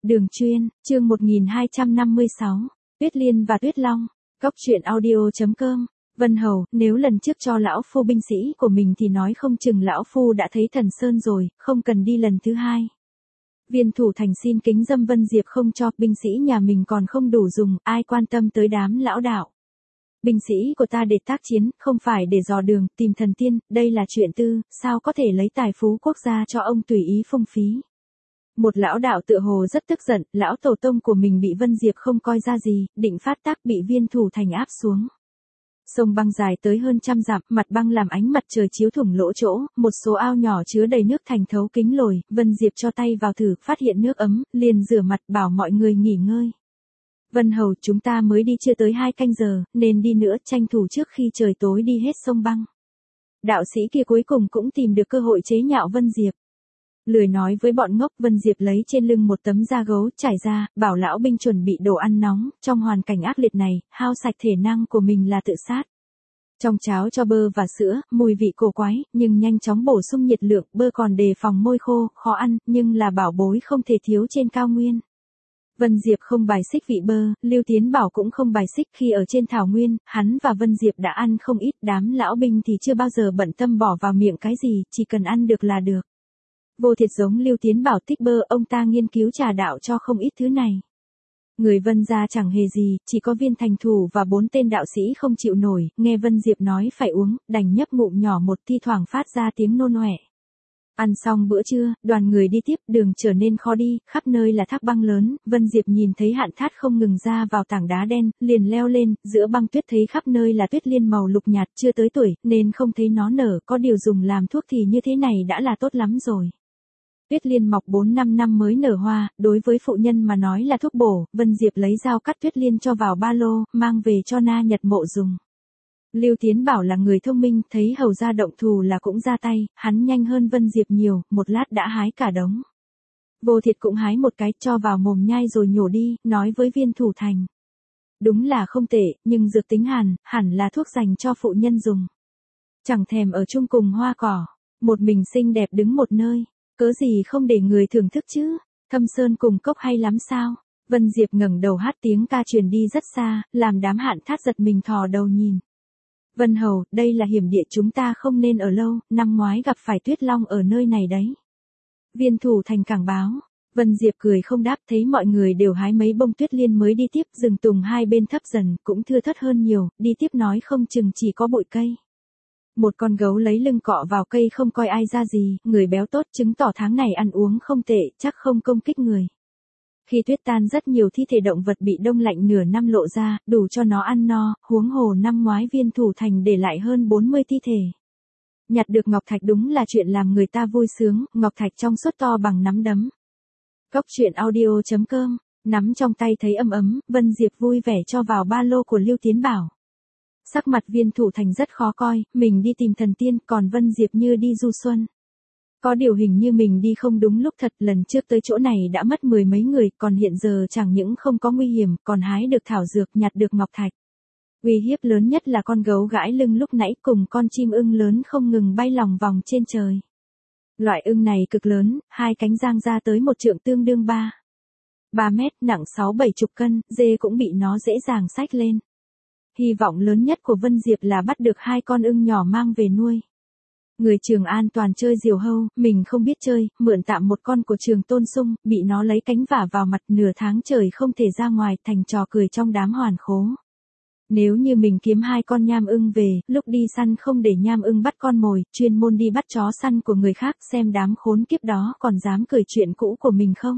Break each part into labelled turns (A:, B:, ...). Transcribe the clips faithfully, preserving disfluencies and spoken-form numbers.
A: Đường chuyên, chương một nghìn hai trăm năm mươi sáu, Tuyết Liên và Tuyết Long, Cốc truyện audio chấm com. Vân Hầu, nếu lần trước cho lão phu binh sĩ của mình thì nói không chừng lão phu đã thấy thần sơn rồi, không cần đi lần thứ hai. Viên Thủ Thành xin kính dâm Vân Diệp không cho, binh sĩ nhà mình còn không đủ dùng, ai quan tâm tới đám lão đạo. Binh sĩ của ta để tác chiến, không phải để dò đường, tìm thần tiên, đây là chuyện tư, sao có thể lấy tài phú quốc gia cho ông tùy ý phung phí. Một lão đạo tựa hồ rất tức giận, lão tổ tông của mình bị Vân Diệp không coi ra gì, định phát tác bị Viên Thủ Thành áp xuống. Sông băng dài tới hơn trăm dặm, mặt băng làm ánh mặt trời chiếu thủng lỗ chỗ, một số ao nhỏ chứa đầy nước thành thấu kính lồi, Vân Diệp cho tay vào thử, phát hiện nước ấm, liền rửa mặt bảo mọi người nghỉ ngơi. Vân Hầu, chúng ta mới đi chưa tới hai canh giờ, nên đi nữa, tranh thủ trước khi trời tối đi hết sông băng. Đạo sĩ kia cuối cùng cũng tìm được cơ hội chế nhạo Vân Diệp. Lười nói với bọn ngốc, Vân Diệp lấy trên lưng một tấm da gấu trải ra, bảo lão binh chuẩn bị đồ ăn nóng, trong hoàn cảnh ác liệt này, hao sạch thể năng của mình là tự sát. Trong cháo cho bơ và sữa, mùi vị cổ quái, nhưng nhanh chóng bổ sung nhiệt lượng, bơ còn đề phòng môi khô, khó ăn, nhưng là bảo bối không thể thiếu trên cao nguyên. Vân Diệp không bài xích vị bơ, Lưu Tiến Bảo cũng không bài xích, khi ở trên thảo nguyên, hắn và Vân Diệp đã ăn không ít, đám lão binh thì chưa bao giờ bận tâm bỏ vào miệng cái gì, chỉ cần ăn được là được. Vô Thiệt giống Lưu Tiến Bảo thích bơ, ông ta nghiên cứu trà đạo cho không ít thứ này. Người Vân gia chẳng hề gì, chỉ có Viên Thành Thủ và bốn tên đạo sĩ không chịu nổi, nghe Vân Diệp nói phải uống, đành nhấp ngụm nhỏ một, thi thoảng phát ra tiếng nôn ọe. Ăn xong bữa trưa, đoàn người đi tiếp, đường trở nên khó đi, khắp nơi là thác băng lớn, Vân Diệp nhìn thấy hạn thát không ngừng ra vào tảng đá đen, liền leo lên, giữa băng tuyết thấy khắp nơi là tuyết liên màu lục nhạt, chưa tới tuổi, nên không thấy nó nở, có điều dùng làm thuốc thì như thế này đã là tốt lắm rồi. Tuyết liên mọc bốn năm năm mới nở hoa, đối với phụ nhân mà nói là thuốc bổ, Vân Diệp lấy dao cắt tuyết liên cho vào ba lô, mang về cho Na Nhật Mộ dùng. Lưu Tiến Bảo là người thông minh, thấy hầu ra động thù là cũng ra tay, hắn nhanh hơn Vân Diệp nhiều, một lát đã hái cả đống. Vô Thiệt cũng hái một cái, cho vào mồm nhai rồi nhổ đi, nói với Viên Thủ Thành. Đúng là không tệ, nhưng dược tính hàn, hẳn là thuốc dành cho phụ nhân dùng. Chẳng thèm ở chung cùng hoa cỏ, một mình xinh đẹp đứng một nơi, cớ gì không để người thưởng thức chứ, Thâm Sơn cùng Cốc hay lắm sao? Vân Diệp ngẩng đầu hát tiếng ca truyền đi rất xa, làm đám hạn thát giật mình thò đầu nhìn. Vân Hầu, đây là hiểm địa, chúng ta không nên ở lâu, năm ngoái gặp phải Tuyết Long ở nơi này đấy. Viên Thủ Thành cảng báo. Vân Diệp cười không đáp, thấy mọi người đều hái mấy bông tuyết liên mới đi tiếp, rừng tùng hai bên thấp dần, cũng thưa thớt hơn nhiều, đi tiếp nói không chừng chỉ có bụi cây. Một con gấu lấy lưng cọ vào cây không coi ai ra gì, người béo tốt, chứng tỏ tháng này ăn uống không tệ, chắc không công kích người. Khi tuyết tan rất nhiều thi thể động vật bị đông lạnh nửa năm lộ ra, đủ cho nó ăn no, huống hồ năm ngoái Viên Thủ Thành để lại hơn bốn mươi thi thể. Nhặt được ngọc thạch đúng là chuyện làm người ta vui sướng, ngọc thạch trong suốt to bằng nắm đấm. Cốc truyện audio chấm com, nắm trong tay thấy ấm ấm, Vân Diệp vui vẻ cho vào ba lô của Lưu Tiến Bảo. Sắc mặt Viên Thủ Thành rất khó coi, mình đi tìm thần tiên, còn Vân Diệp như đi du xuân. Có điều hình như mình đi không đúng lúc thật, lần trước tới chỗ này đã mất mười mấy người, còn hiện giờ chẳng những không có nguy hiểm, còn hái được thảo dược, nhặt được ngọc thạch. Uy hiếp lớn nhất là con gấu gãi lưng lúc nãy cùng con chim ưng lớn không ngừng bay lòng vòng trên trời. Loại ưng này cực lớn, hai cánh giang ra tới một trượng tương đương ba. ba mét, nặng sáu bảy chục cân, dê cũng bị nó dễ dàng xách lên. Hy vọng lớn nhất của Vân Diệp là bắt được hai con ưng nhỏ mang về nuôi. Người Trường An toàn chơi diều hâu, mình không biết chơi, mượn tạm một con của Trường Tôn Sung, bị nó lấy cánh vả vào mặt, nửa tháng trời không thể ra ngoài, thành trò cười trong đám hoàn khố. Nếu như mình kiếm hai con nham ưng về, lúc đi săn không để nham ưng bắt con mồi, chuyên môn đi bắt chó săn của người khác, xem đám khốn kiếp đó còn dám cười chuyện cũ của mình không.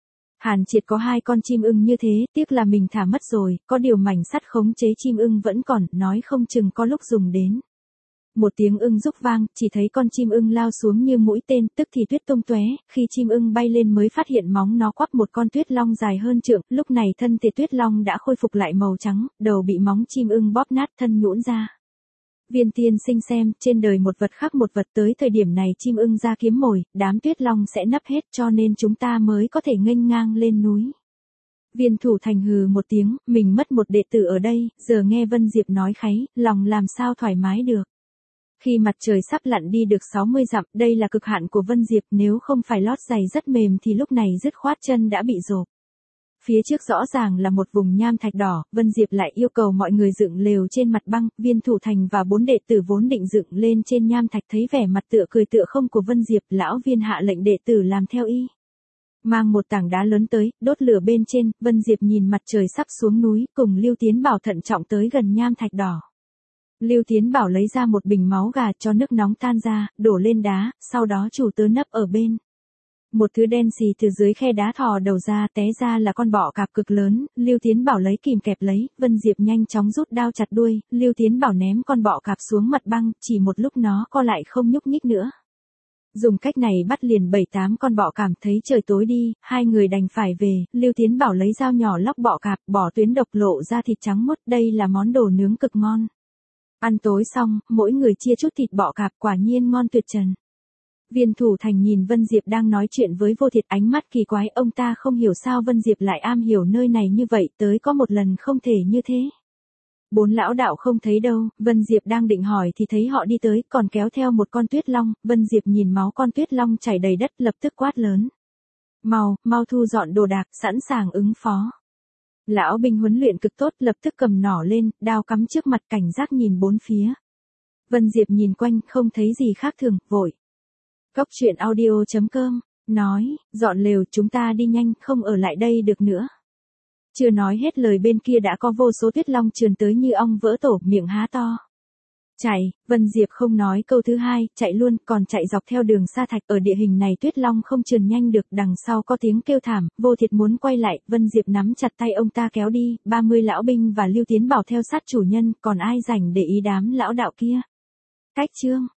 A: Hàn Triệt có hai con chim ưng như thế, tiếc là mình thả mất rồi, có điều mảnh sắt khống chế chim ưng vẫn còn, nói không chừng có lúc dùng đến. Một tiếng ưng rúc vang, chỉ thấy con chim ưng lao xuống như mũi tên, tức thì tuyết tung tóe, khi chim ưng bay lên mới phát hiện móng nó quắp một con tuyết long dài hơn trượng, lúc này thân thể tuyết long đã khôi phục lại màu trắng, đầu bị móng chim ưng bóp nát, thân nhũn ra. Viên tiên sinh xem, trên đời một vật khác một vật, tới thời điểm này chim ưng ra kiếm mồi, đám tuyết long sẽ nấp hết, cho nên chúng ta mới có thể nghênh ngang lên núi. Viên Thủ Thành hừ một tiếng, mình mất một đệ tử ở đây, giờ nghe Vân Diệp nói kháy, lòng làm sao thoải mái được. Khi mặt trời sắp lặn đi được sáu mươi dặm, đây là cực hạn của Vân Diệp, nếu không phải lót giày rất mềm thì lúc này dứt khoát chân đã bị rộp. Phía trước rõ ràng là một vùng nham thạch đỏ, Vân Diệp lại yêu cầu mọi người dựng lều trên mặt băng, Viên Thủ Thành và bốn đệ tử vốn định dựng lên trên nham thạch thấy vẻ mặt tựa cười tựa không của Vân Diệp, lão Viên hạ lệnh đệ tử làm theo y. Mang một tảng đá lớn tới, đốt lửa bên trên, Vân Diệp nhìn mặt trời sắp xuống núi, cùng Lưu Tiến Bảo thận trọng tới gần nham thạch đỏ. Lưu Tiến Bảo lấy ra một bình máu gà cho nước nóng tan ra, đổ lên đá, sau đó chủ tớ nấp ở bên. Một thứ đen xì từ dưới khe đá thò đầu ra, té ra là con bọ cạp cực lớn, Lưu Tiến Bảo lấy kìm kẹp lấy, Vân Diệp nhanh chóng rút đao chặt đuôi, Lưu Tiến Bảo ném con bọ cạp xuống mặt băng, chỉ một lúc nó co lại không nhúc nhích nữa. Dùng cách này bắt liền bảy tám con bọ cảm thấy trời tối đi, hai người đành phải về, Lưu Tiến Bảo lấy dao nhỏ lóc bọ cạp, bỏ tuyến độc lộ ra thịt trắng muốt, đây là món đồ nướng cực ngon. Ăn tối xong, mỗi người chia chút thịt bọ cạp, quả nhiên ngon tuyệt trần. Viên Thủ Thành nhìn Vân Diệp đang nói chuyện với Vô Thiệt, ánh mắt kỳ quái, ông ta không hiểu sao Vân Diệp lại am hiểu nơi này như vậy, tới có một lần không thể như thế. Bốn lão đạo không thấy đâu, Vân Diệp đang định hỏi thì thấy họ đi tới, còn kéo theo một con tuyết long, Vân Diệp nhìn máu con tuyết long chảy đầy đất, lập tức quát lớn. Mau, mau thu dọn đồ đạc, sẵn sàng ứng phó. Lão binh huấn luyện cực tốt, lập tức cầm nỏ lên, đao cắm trước mặt, cảnh giác nhìn bốn phía. Vân Diệp nhìn quanh, không thấy gì khác thường, vội. Cốc truyện audio chấm com, nói, dọn lều, chúng ta đi nhanh, không ở lại đây được nữa. Chưa nói hết lời bên kia đã có vô số tuyết long trườn tới như ong vỡ tổ, miệng há to. Chạy, Vân Diệp không nói câu thứ hai, chạy luôn, còn chạy dọc theo đường sa thạch, ở địa hình này tuyết long không trườn nhanh được, đằng sau có tiếng kêu thảm, Vô Thiệt muốn quay lại, Vân Diệp nắm chặt tay ông ta kéo đi, ba mươi lão binh và Lưu Tiến Bảo theo sát chủ nhân, còn ai rảnh để ý đám lão đạo kia. Cách chương